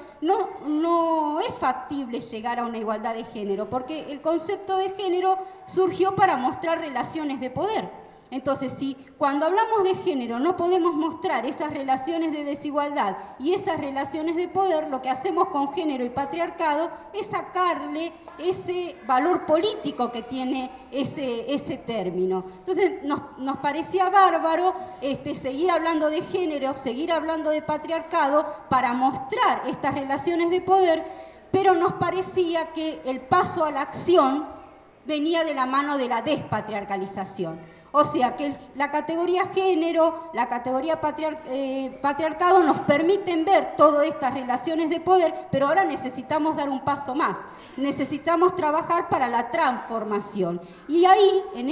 Speaker 12: no es factible llegar a una igualdad de género, porque el concepto de género surgió para mostrar relaciones de poder. Entonces, si cuando hablamos de género no podemos mostrar esas relaciones de desigualdad y esas relaciones de poder, lo que hacemos con género y patriarcado es sacarle ese valor político que tiene ese término. Entonces, nos parecía bárbaro seguir hablando de género, seguir hablando de patriarcado para mostrar estas relaciones de poder, pero nos parecía que el paso a la acción venía de la mano de la despatriarcalización. O sea que la categoría género, la categoría patriarcado nos permiten ver todas estas relaciones de poder, pero ahora necesitamos dar un paso más. Necesitamos trabajar para la transformación. Y ahí, en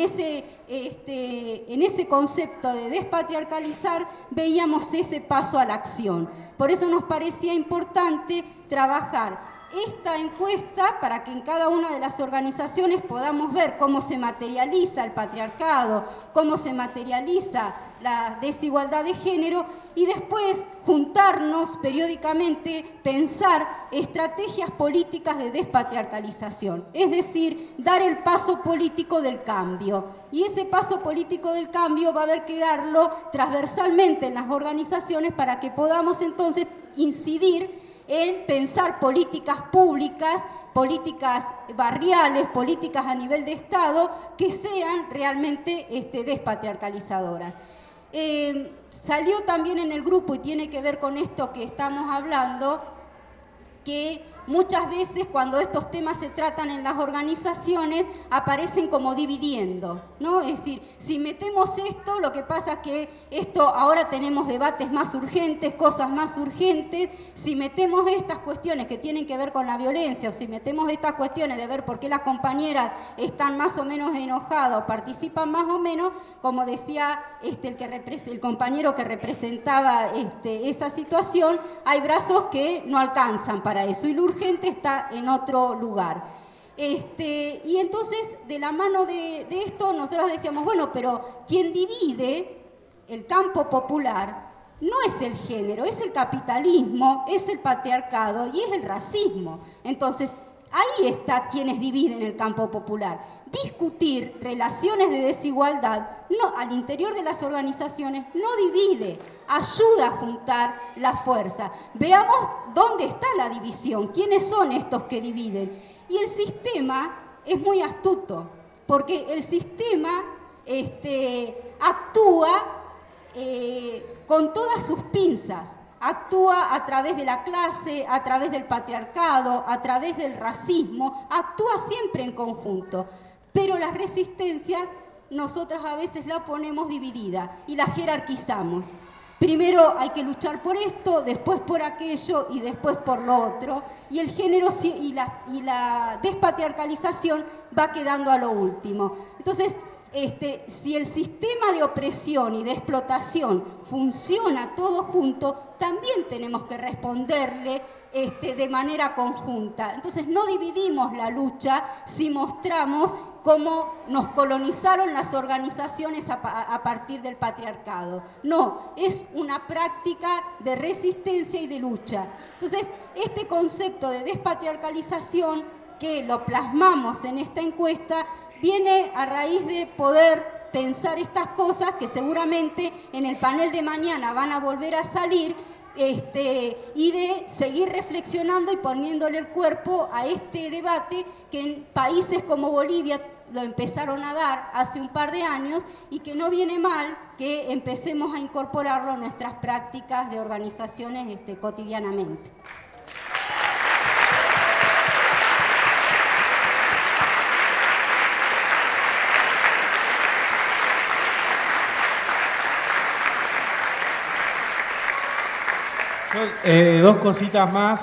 Speaker 12: ese concepto de despatriarcalizar, veíamos ese paso a la acción. Por eso nos parecía importante trabajar esta encuesta para que en cada una de las organizaciones podamos ver cómo se materializa el patriarcado, cómo se materializa la desigualdad de género y después juntarnos periódicamente, pensar estrategias políticas de despatriarcalización, es decir, dar el paso político del cambio. Y ese paso político del cambio va a haber que darlo transversalmente en las organizaciones para que podamos entonces incidir en pensar políticas públicas, políticas barriales, políticas a nivel de Estado, que sean realmente despatriarcalizadoras. Salió también en el grupo, y tiene que ver con esto que estamos hablando, que muchas veces cuando estos temas se tratan en las organizaciones aparecen como dividiendo, ¿no? Es decir, si metemos esto, lo que pasa es que ahora tenemos debates más urgentes, cosas más urgentes. Si metemos estas cuestiones que tienen que ver con la violencia, o si metemos estas cuestiones de ver por qué las compañeras están más o menos enojadas o participan más o menos, como decía el compañero que representaba esa situación, hay brazos que no alcanzan para eso y lo urgente está en otro lugar. Y entonces, de la mano de esto, nosotros decíamos, bueno, pero quien divide el campo popular no es el género, es el capitalismo, es el patriarcado y es el racismo. Entonces, ahí está quienes dividen el campo popular. Discutir relaciones de desigualdad al interior de las organizaciones no divide, ayuda a juntar la fuerza. Veamos dónde está la división, quiénes son estos que dividen. Y el sistema es muy astuto, porque el sistema actúa con todas sus pinzas, actúa a través de la clase, a través del patriarcado, a través del racismo, actúa siempre en conjunto. Pero las resistencias, nosotras a veces la ponemos dividida y la jerarquizamos. Primero hay que luchar por esto, después por aquello y después por lo otro. Y el género y la despatriarcalización va quedando a lo último. Entonces, si el sistema de opresión y de explotación funciona todo junto, también tenemos que responderle de manera conjunta. Entonces no dividimos la lucha si mostramos cómo nos colonizaron las organizaciones a partir del patriarcado. No, es una práctica de resistencia y de lucha. Entonces, este concepto de despatriarcalización que lo plasmamos en esta encuesta viene a raíz de poder pensar estas cosas que seguramente en el panel de mañana van a volver a salir, y de seguir reflexionando y poniéndole el cuerpo a este debate que en países como Bolivia lo empezaron a dar hace un par de años y que no viene mal que empecemos a incorporarlo a nuestras prácticas de organizaciones cotidianamente.
Speaker 11: Dos cositas más.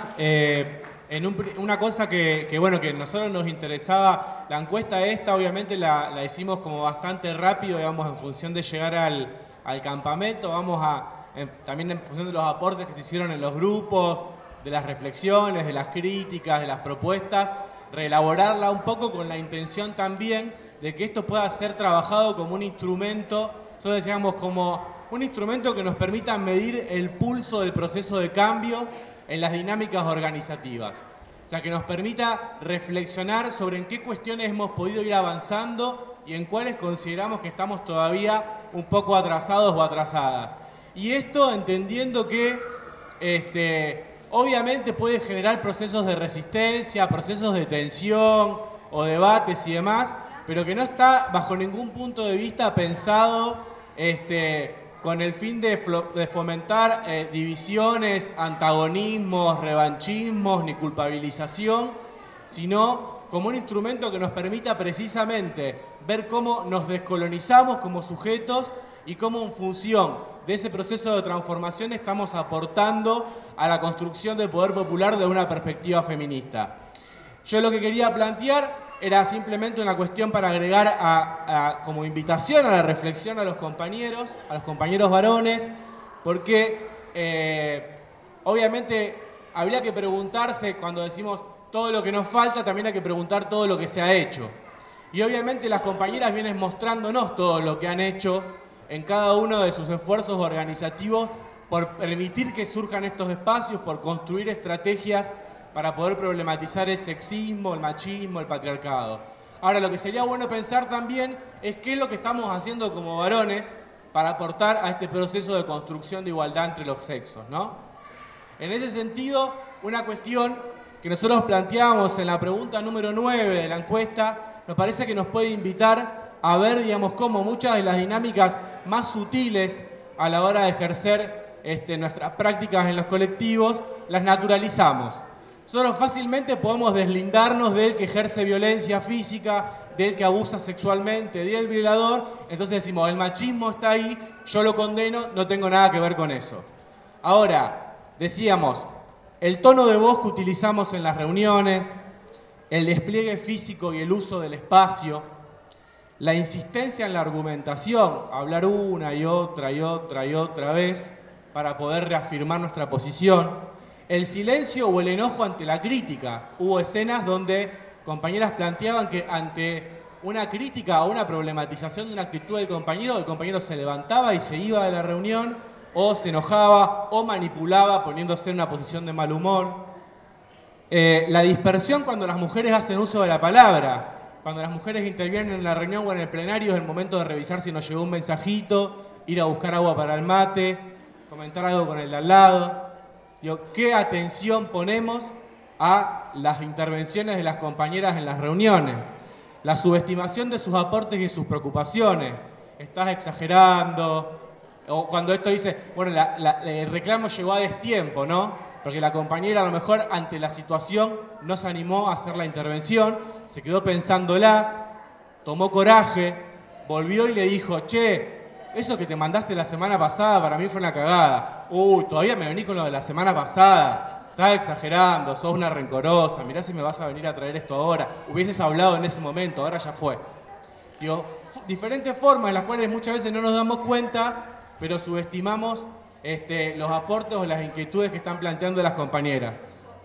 Speaker 11: Una cosa que nosotros nos interesaba, la encuesta esta obviamente la hicimos como bastante rápido, digamos, en función de llegar al campamento. También en función de los aportes que se hicieron en los grupos, de las reflexiones, de las críticas, de las propuestas, reelaborarla un poco con la intención también de que esto pueda ser trabajado como un instrumento, nosotros decíamos como un instrumento que nos permita medir el pulso del proceso de cambio en las dinámicas organizativas. O sea, que nos permita reflexionar sobre en qué cuestiones hemos podido ir avanzando y en cuáles consideramos que estamos todavía un poco atrasados o atrasadas. Y esto entendiendo que obviamente puede generar procesos de resistencia, procesos de tensión o debates y demás, pero que no está bajo ningún punto de vista pensado con el fin de fomentar divisiones, antagonismos, revanchismos ni culpabilización, sino como un instrumento que nos permita precisamente ver cómo nos descolonizamos como sujetos y cómo en función de ese proceso de transformación estamos aportando a la construcción del poder popular de una perspectiva feminista. Yo lo que quería plantear era simplemente una cuestión para agregar como invitación a la reflexión a los compañeros varones, porque obviamente habría que preguntarse, cuando decimos todo lo que nos falta, también hay que preguntar todo lo que se ha hecho. Y obviamente las compañeras vienen mostrándonos todo lo que han hecho en cada uno de sus esfuerzos organizativos por permitir que surjan estos espacios, por construir estrategias para poder problematizar el sexismo, el machismo, el patriarcado. Ahora, lo que sería bueno pensar también es qué es lo que estamos haciendo como varones para aportar a este proceso de construcción de igualdad entre los sexos, ¿no? En ese sentido, una cuestión que nosotros planteamos en la pregunta número 9 de la encuesta, nos parece que nos puede invitar a ver, digamos, cómo muchas de las dinámicas más sutiles a la hora de ejercer nuestras prácticas en los colectivos, las naturalizamos. Nosotros fácilmente podemos deslindarnos del que ejerce violencia física, del que abusa sexualmente, del violador. Entonces decimos, el machismo está ahí, yo lo condeno, no tengo nada que ver con eso. Ahora, decíamos, el tono de voz que utilizamos en las reuniones, el despliegue físico y el uso del espacio, la insistencia en la argumentación, hablar una y otra y otra y otra vez para poder reafirmar nuestra posición, el silencio o el enojo ante la crítica. Hubo escenas donde compañeras planteaban que ante una crítica o una problematización de una actitud del compañero se levantaba y se iba de la reunión, o se enojaba, o manipulaba poniéndose en una posición de mal humor. La dispersión cuando las mujeres hacen uso de la palabra, cuando las mujeres intervienen en la reunión o en el plenario, es el momento de revisar si nos llegó un mensajito, ir a buscar agua para el mate, comentar algo con el de al lado. Digo, ¿qué atención ponemos a las intervenciones de las compañeras en las reuniones? La subestimación de sus aportes y sus preocupaciones. Estás exagerando. O cuando esto dice, bueno, el reclamo llegó a destiempo, ¿no? Porque la compañera a lo mejor ante la situación no se animó a hacer la intervención, se quedó pensándola, tomó coraje, volvió y le dijo, che, eso que te mandaste la semana pasada para mí fue una cagada. Todavía me vení con lo de la semana pasada. Estás exagerando, sos una rencorosa, mirá si me vas a venir a traer esto ahora. Hubieses hablado en ese momento, ahora ya fue. Digo, diferentes formas en las cuales muchas veces no nos damos cuenta, pero subestimamos los aportes o las inquietudes que están planteando las compañeras.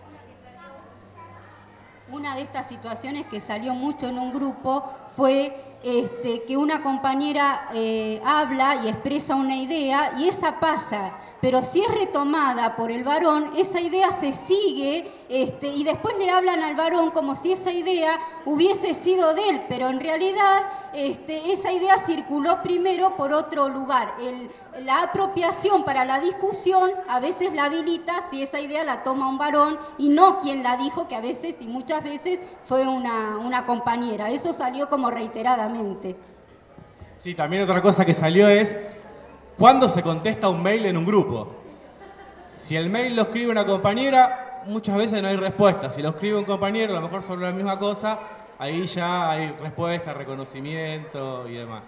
Speaker 12: Una de estas situaciones que salió mucho en un grupo fue que una compañera habla y expresa una idea y esa pasa, pero si es retomada por el varón, esa idea se sigue y después le hablan al varón como si esa idea hubiese sido de él, pero en realidad esa idea circuló primero por otro lugar. La apropiación para la discusión a veces la habilita si esa idea la toma un varón y no quien la dijo, que a veces y muchas veces fue una compañera. Eso salió como reiteradamente.
Speaker 11: Sí, también otra cosa que salió es cuándo se contesta un mail en un grupo. Si el mail lo escribe una compañera, muchas veces no hay respuesta. Si lo escribe un compañero, a lo mejor sobre la misma cosa, ahí ya hay respuesta, reconocimiento y demás.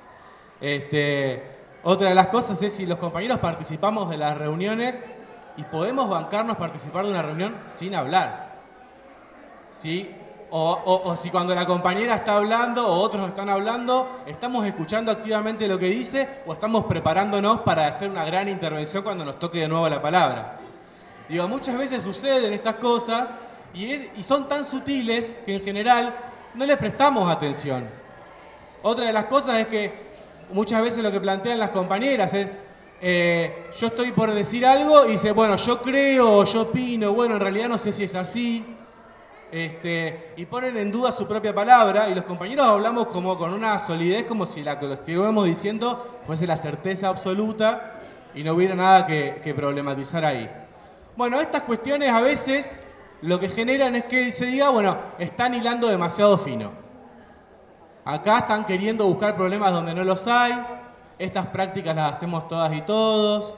Speaker 11: Otra de las cosas es si los compañeros participamos de las reuniones y podemos bancarnos participar de una reunión sin hablar. ¿Sí? O si cuando la compañera está hablando o otros están hablando, estamos escuchando activamente lo que dice o estamos preparándonos para hacer una gran intervención cuando nos toque de nuevo la palabra. Digo, muchas veces suceden estas cosas y son tan sutiles que en general no les prestamos atención. Otra de las cosas es que muchas veces lo que plantean las compañeras es yo estoy por decir algo y dice, bueno, yo creo, yo opino, bueno, en realidad no sé si es así. Y ponen en duda su propia palabra y los compañeros hablamos como con una solidez como si la que lo estuviéramos diciendo fuese la certeza absoluta y no hubiera nada que problematizar ahí. Bueno, estas cuestiones a veces lo que generan es que se diga, bueno, están hilando demasiado fino. Acá están queriendo buscar problemas donde no los hay, estas prácticas las hacemos todas y todos,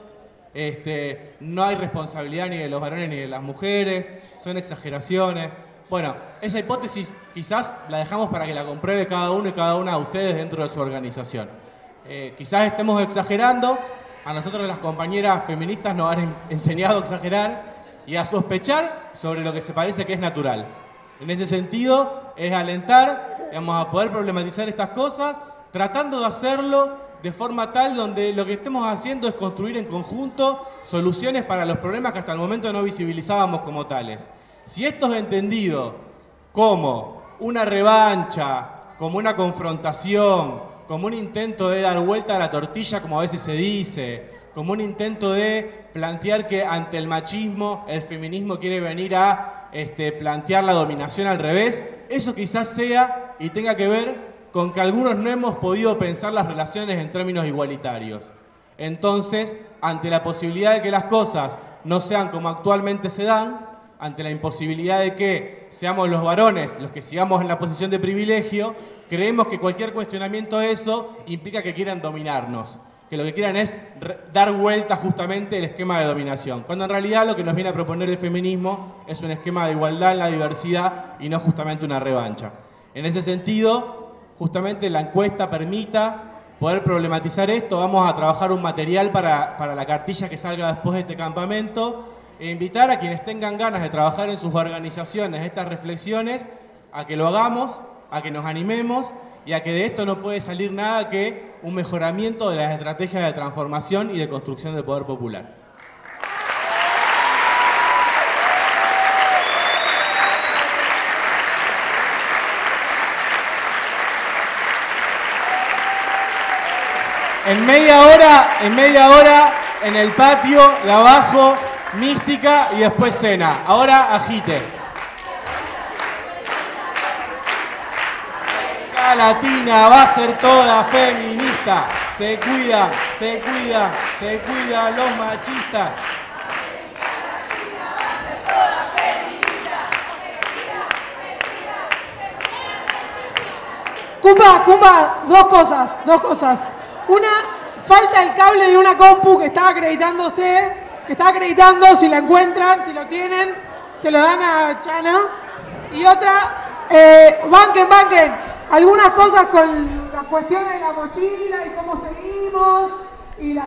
Speaker 11: no hay responsabilidad ni de los varones ni de las mujeres, son exageraciones. Bueno, esa hipótesis quizás la dejamos para que la compruebe cada uno y cada una de ustedes dentro de su organización. Quizás estemos exagerando, a nosotros las compañeras feministas nos han enseñado a exagerar y a sospechar sobre lo que se parece que es natural. En ese sentido, es alentar, a poder problematizar estas cosas, tratando de hacerlo de forma tal donde lo que estemos haciendo es construir en conjunto soluciones para los problemas que hasta el momento no visibilizábamos como tales. Si esto es entendido como una revancha, como una confrontación, como un intento de dar vuelta a la tortilla, como a veces se dice, como un intento de plantear que ante el machismo el feminismo quiere venir a plantear la dominación al revés, eso quizás sea y tenga que ver con que algunos no hemos podido pensar las relaciones en términos igualitarios. Entonces, ante la posibilidad de que las cosas no sean como actualmente se dan, ante la imposibilidad de que seamos los varones los que sigamos en la posición de privilegio, creemos que cualquier cuestionamiento de eso implica que quieran dominarnos, que lo que quieran es dar vuelta justamente el esquema de dominación, cuando en realidad lo que nos viene a proponer el feminismo es un esquema de igualdad en la diversidad y no justamente una revancha. En ese sentido, justamente la encuesta permita poder problematizar esto. Vamos a trabajar un material para la cartilla que salga después de este campamento e invitar a quienes tengan ganas de trabajar en sus organizaciones estas reflexiones a que lo hagamos, a que nos animemos y a que de esto no puede salir nada que un mejoramiento de las estrategias de transformación y de construcción del poder popular. En media hora, en el patio de abajo, mística y después cena. Ahora agite. La latina va a ser toda feminista. Se cuida los machistas.
Speaker 1: Cumpa, dos cosas. Una, falta el cable de una compu que estaba acreditando, si la encuentran, si lo tienen, se lo dan a Chana. Y otra, banquen, algunas cosas con las cuestiones de la mochila y cómo seguimos, y la